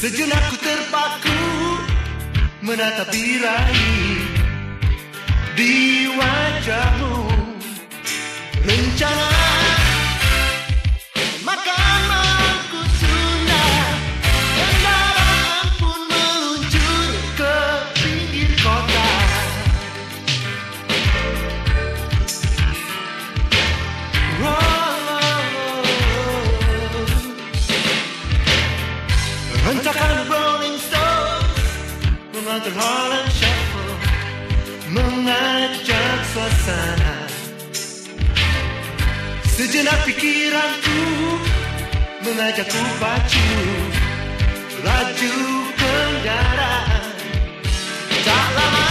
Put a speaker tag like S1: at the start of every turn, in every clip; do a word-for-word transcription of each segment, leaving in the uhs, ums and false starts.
S1: Sejenak ku terpaku menatap birahi di wajahmu. Rencana makan malam ku tunda, kendaraan pun meluncur ke pinggir kota. Hentakan Rolling Stones mengatur Holland Shuffle, mengajak suasana. Sejenak pikiranku mengajakku pacu laju kendaraan. Tak lama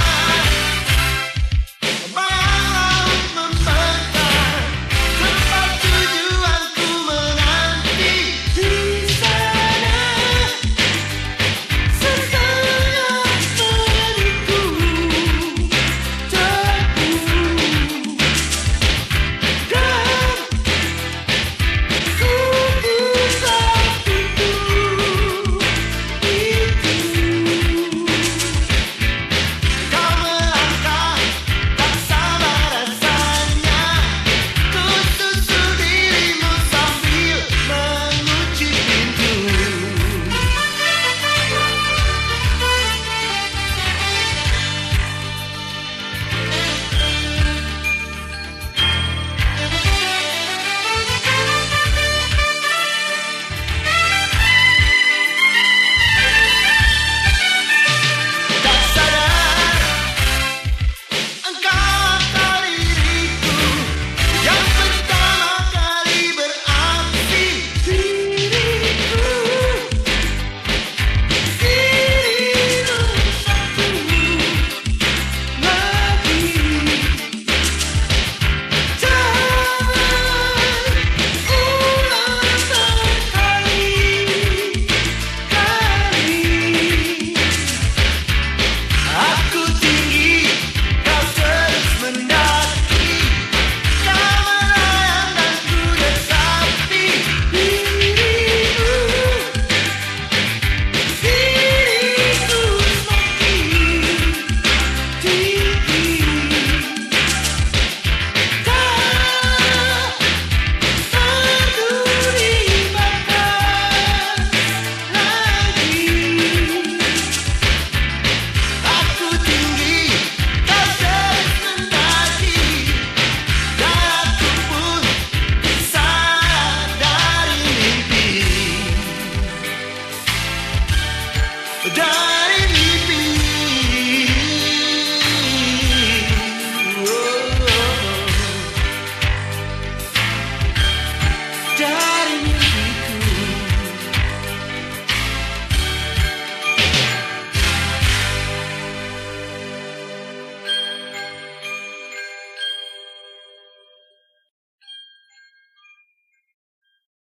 S1: bayang laut membentang, tempat tujuanku menanti di sana. Setengah periku teguh dan ku buka pintu itu. Kau melangkah tak sabar rasanya, ku susul dirimu sambil mengunci pintu. Tak sadar engkau tahu diriku yang pertama kali beraksi. Diriku, diriku satu lagi. Jangan ulang sekali-kali. Aku tinggi, kau terus mendaki. Kau melayang dan ku desapi diriku. Diriku semakin tinggi. Tak berduri batas lagi. Aku tinggi, kau terus mendaki, dan aku pun sadari mimpi. Dan